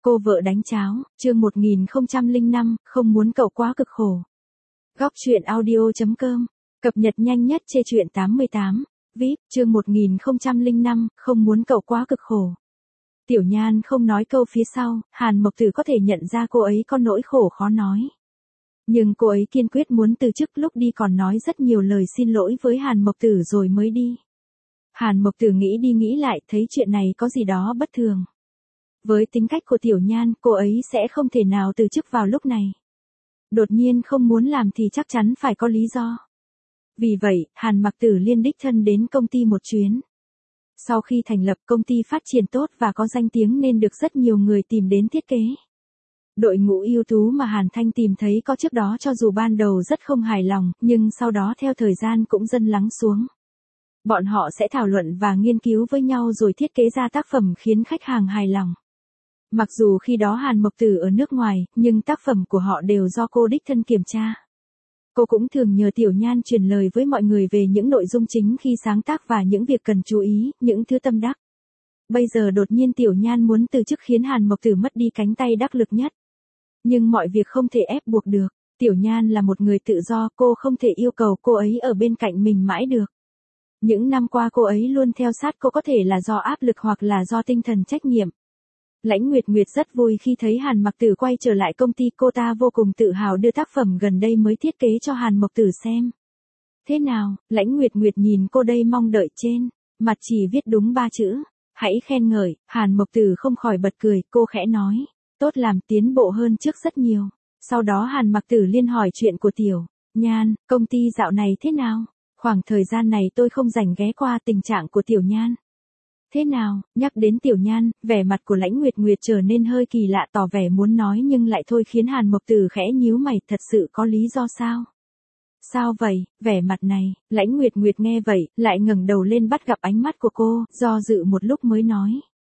Cô vợ đánh cháo, chương 1005, không muốn cậu quá cực khổ. Góc truyện audio.com, cập nhật nhanh nhất chê chuyện 88, VIP, chương 1005, không muốn cậu quá cực khổ. Tiểu Nhan không nói câu phía sau, Hàn Mộc Tử có thể nhận ra cô ấy có nỗi khổ khó nói. Nhưng cô ấy kiên quyết muốn từ chức, lúc đi còn nói rất nhiều lời xin lỗi với Hàn Mộc Tử rồi mới đi. Hàn Mộc Tử nghĩ đi nghĩ lại thấy chuyện này có gì đó bất thường. Với tính cách của Tiểu Nhan, cô ấy sẽ không thể nào từ chức vào lúc này. Đột nhiên không muốn làm thì chắc chắn phải có lý do. Vì vậy, Hàn Mộc Tử liên đích thân đến công ty một chuyến. Sau khi thành lập, công ty phát triển tốt và có danh tiếng nên được rất nhiều người tìm đến thiết kế. Đội ngũ ưu tú mà Hàn Thanh tìm thấy có trước đó cho dù ban đầu rất không hài lòng, nhưng sau đó theo thời gian cũng dần lắng xuống. Bọn họ sẽ thảo luận và nghiên cứu với nhau rồi thiết kế ra tác phẩm khiến khách hàng hài lòng. Mặc dù khi đó Hàn Mộc Tử ở nước ngoài, nhưng tác phẩm của họ đều do cô đích thân kiểm tra. Cô cũng thường nhờ Tiểu Nhan truyền lời với mọi người về những nội dung chính khi sáng tác và những việc cần chú ý, những thứ tâm đắc. Bây giờ đột nhiên Tiểu Nhan muốn từ chức khiến Hàn Mộc Tử mất đi cánh tay đắc lực nhất. Nhưng mọi việc không thể ép buộc được. Tiểu Nhan là một người tự do, cô không thể yêu cầu cô ấy ở bên cạnh mình mãi được. Những năm qua cô ấy luôn theo sát cô, có thể là do áp lực hoặc là do tinh thần trách nhiệm. Lãnh Nguyệt Nguyệt rất vui khi thấy Hàn Mộc Tử quay trở lại công ty, cô ta vô cùng tự hào đưa tác phẩm gần đây mới thiết kế cho Hàn Mộc Tử xem. Thế nào, Lãnh Nguyệt Nguyệt nhìn cô đây mong đợi trên, mặt chỉ viết đúng 3 chữ, hãy khen ngợi. Hàn Mộc Tử không khỏi bật cười, cô khẽ nói, tốt, làm tiến bộ hơn trước rất nhiều. Sau đó Hàn Mộc Tử liên hỏi chuyện của Tiểu Nhan, công ty dạo này thế nào? Khoảng thời gian này tôi không rảnh ghé qua, tình trạng của Tiểu Nhan thế nào? Nhắc đến Tiểu Nhan, vẻ mặt của Lãnh Nguyệt Nguyệt trở nên hơi kỳ lạ, tỏ vẻ muốn nói nhưng lại thôi, khiến Hàn Mộc Tử khẽ nhíu mày, thật sự có lý do sao? Sao vậy? Vẻ mặt này, Lãnh Nguyệt Nguyệt nghe vậy, lại ngẩng đầu lên bắt gặp ánh mắt của cô, do dự một lúc mới nói.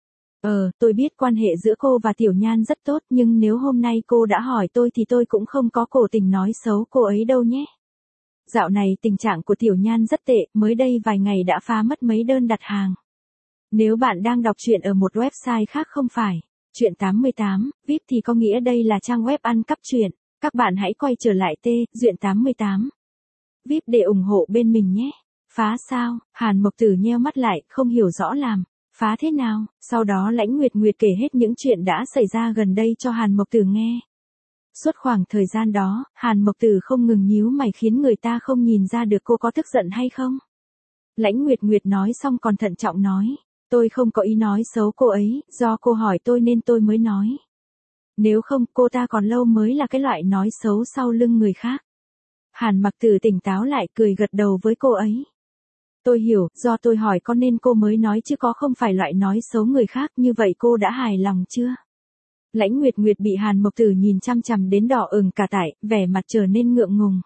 Tôi biết quan hệ giữa cô và Tiểu Nhan rất tốt, nhưng nếu hôm nay cô đã hỏi tôi thì tôi cũng không có cố tình nói xấu cô ấy đâu nhé. Dạo này tình trạng của Tiểu Nhan rất tệ, mới đây vài ngày đã phá mất mấy đơn đặt hàng. Nếu bạn đang đọc truyện ở một website khác không phải Truyện 88, VIP thì có nghĩa đây là trang web ăn cắp truyện. Các bạn hãy quay trở lại Truyện 88 VIP để ủng hộ bên mình nhé. Phá sao? Hàn Mộc Tử nheo mắt lại, không hiểu rõ làm phá thế nào. Sau đó Lãnh Nguyệt Nguyệt kể hết những chuyện đã xảy ra gần đây cho Hàn Mộc Tử nghe. Suốt khoảng thời gian đó, Hàn Mộc Tử không ngừng nhíu mày khiến người ta không nhìn ra được cô có tức giận hay không. Lãnh Nguyệt Nguyệt nói xong còn thận trọng nói, tôi không có ý nói xấu cô ấy, do cô hỏi tôi nên tôi mới nói. Nếu không, cô ta còn lâu mới là cái loại nói xấu sau lưng người khác. Hàn Mộc Tử tỉnh táo lại, cười gật đầu với cô ấy. Tôi hiểu, do tôi hỏi con nên cô mới nói chứ có không phải loại nói xấu người khác. Như vậy cô đã hài lòng chưa? Lãnh Nguyệt Nguyệt bị Hàn Mộc Tử nhìn chăm chằm đến đỏ ửng cả tải, vẻ mặt trở nên ngượng ngùng.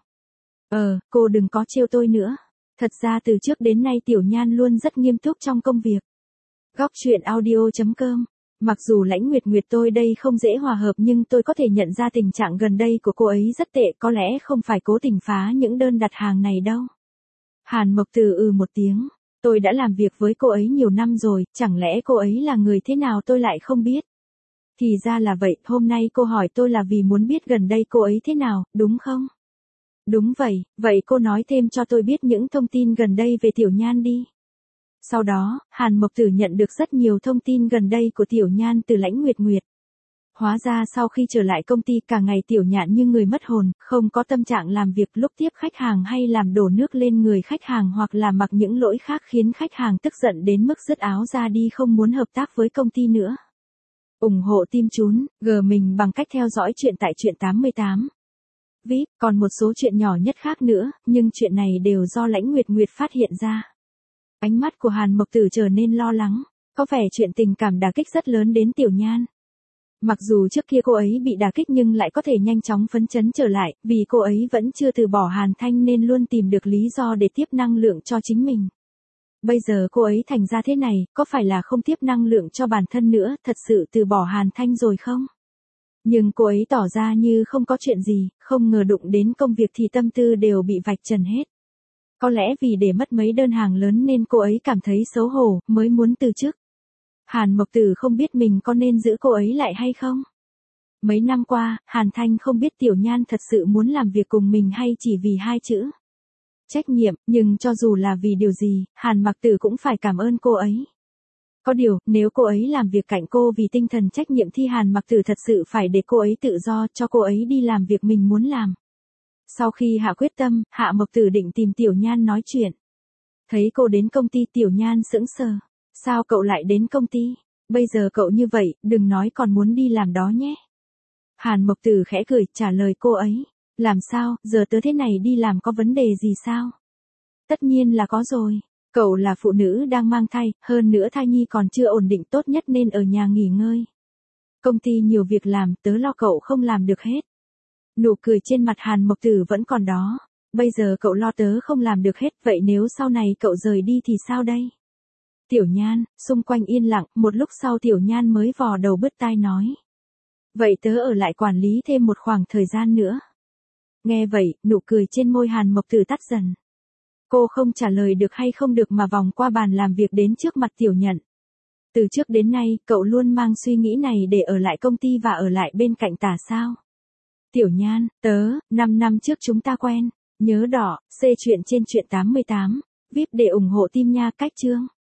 Cô đừng có trêu tôi nữa. Thật ra từ trước đến nay Tiểu Nhan luôn rất nghiêm túc trong công việc. Góc truyện audio.com. Mặc dù Lãnh Nguyệt Nguyệt tôi đây không dễ hòa hợp nhưng tôi có thể nhận ra tình trạng gần đây của cô ấy rất tệ, có lẽ không phải cố tình phá những đơn đặt hàng này đâu. Hàn Mộc Tử một tiếng. Tôi đã làm việc với cô ấy nhiều năm rồi, chẳng lẽ cô ấy là người thế nào tôi lại không biết? Thì ra là vậy, hôm nay cô hỏi tôi là vì muốn biết gần đây cô ấy thế nào, đúng không? Đúng vậy, vậy cô nói thêm cho tôi biết những thông tin gần đây về Tiểu Nhan đi. Sau đó, Hàn Mộc Tử nhận được rất nhiều thông tin gần đây của Tiểu Nhan từ Lãnh Nguyệt Nguyệt. Hóa ra sau khi trở lại công ty cả ngày Tiểu Nhan như người mất hồn, không có tâm trạng làm việc, lúc tiếp khách hàng hay làm đổ nước lên người khách hàng hoặc là mặc những lỗi khác khiến khách hàng tức giận đến mức dứt áo ra đi, không muốn hợp tác với công ty nữa. Ủng hộ team Chún mình bằng cách theo dõi chuyện tại Truyện 88. VIP, còn một số chuyện nhỏ nhất khác nữa, nhưng chuyện này đều do Lãnh Nguyệt Nguyệt phát hiện ra. Ánh mắt của Hàn Mộc Tử trở nên lo lắng, có vẻ chuyện tình cảm đả kích rất lớn đến Tiểu Nhan. Mặc dù trước kia cô ấy bị đả kích nhưng lại có thể nhanh chóng phấn chấn trở lại, vì cô ấy vẫn chưa từ bỏ Hàn Thanh nên luôn tìm được lý do để tiếp năng lượng cho chính mình. Bây giờ cô ấy thành ra thế này, có phải là không tiếp năng lượng cho bản thân nữa, thật sự từ bỏ Hàn Thanh rồi không? Nhưng cô ấy tỏ ra như không có chuyện gì, không ngờ đụng đến công việc thì tâm tư đều bị vạch trần hết. Có lẽ vì để mất mấy đơn hàng lớn nên cô ấy cảm thấy xấu hổ, mới muốn từ chức. Hàn Mộc Tử không biết mình có nên giữ cô ấy lại hay không. Mấy năm qua, Hàn Thanh không biết Tiểu Nhan thật sự muốn làm việc cùng mình hay chỉ vì hai chữ trách nhiệm, nhưng cho dù là vì điều gì, Hàn Mặc Tử cũng phải cảm ơn cô ấy. Có điều, nếu cô ấy làm việc cạnh cô vì tinh thần trách nhiệm thì Hàn Mặc Tử thật sự phải để cô ấy tự do, cho cô ấy đi làm việc mình muốn làm. Sau khi hạ quyết tâm, Hạ Mộc Tử định tìm Tiểu Nhan nói chuyện. Thấy cô đến công ty, Tiểu Nhan sững sờ. Sao cậu lại đến công ty? Bây giờ cậu như vậy, đừng nói còn muốn đi làm đó nhé. Hàn Mộc Tử khẽ cười, trả lời cô ấy. Làm sao, giờ tớ thế này đi làm có vấn đề gì sao? Tất nhiên là có rồi. Cậu là phụ nữ đang mang thai, hơn nữa thai nhi còn chưa ổn định, tốt nhất nên ở nhà nghỉ ngơi. Công ty nhiều việc làm, tớ lo cậu không làm được hết. Nụ cười trên mặt Hàn Mộc Tử vẫn còn đó. Bây giờ cậu lo tớ không làm được hết, vậy nếu sau này cậu rời đi thì sao đây? Tiểu Nhan, xung quanh yên lặng, một lúc sau Tiểu Nhan mới vò đầu bứt tai nói. Vậy tớ ở lại quản lý thêm một khoảng thời gian nữa. Nghe vậy, nụ cười trên môi Hàn Mộc Tử tắt dần. Cô không trả lời được hay không được mà vòng qua bàn làm việc đến trước mặt Tiểu Nhận. Từ trước đến nay, cậu luôn mang suy nghĩ này để ở lại công ty và ở lại bên cạnh Tả sao? Tiểu Nhan, 5 năm trước chúng ta quen. Nhớ đỏ, C truyện trên truyện 88. VIP để ủng hộ team nha. Cách chương.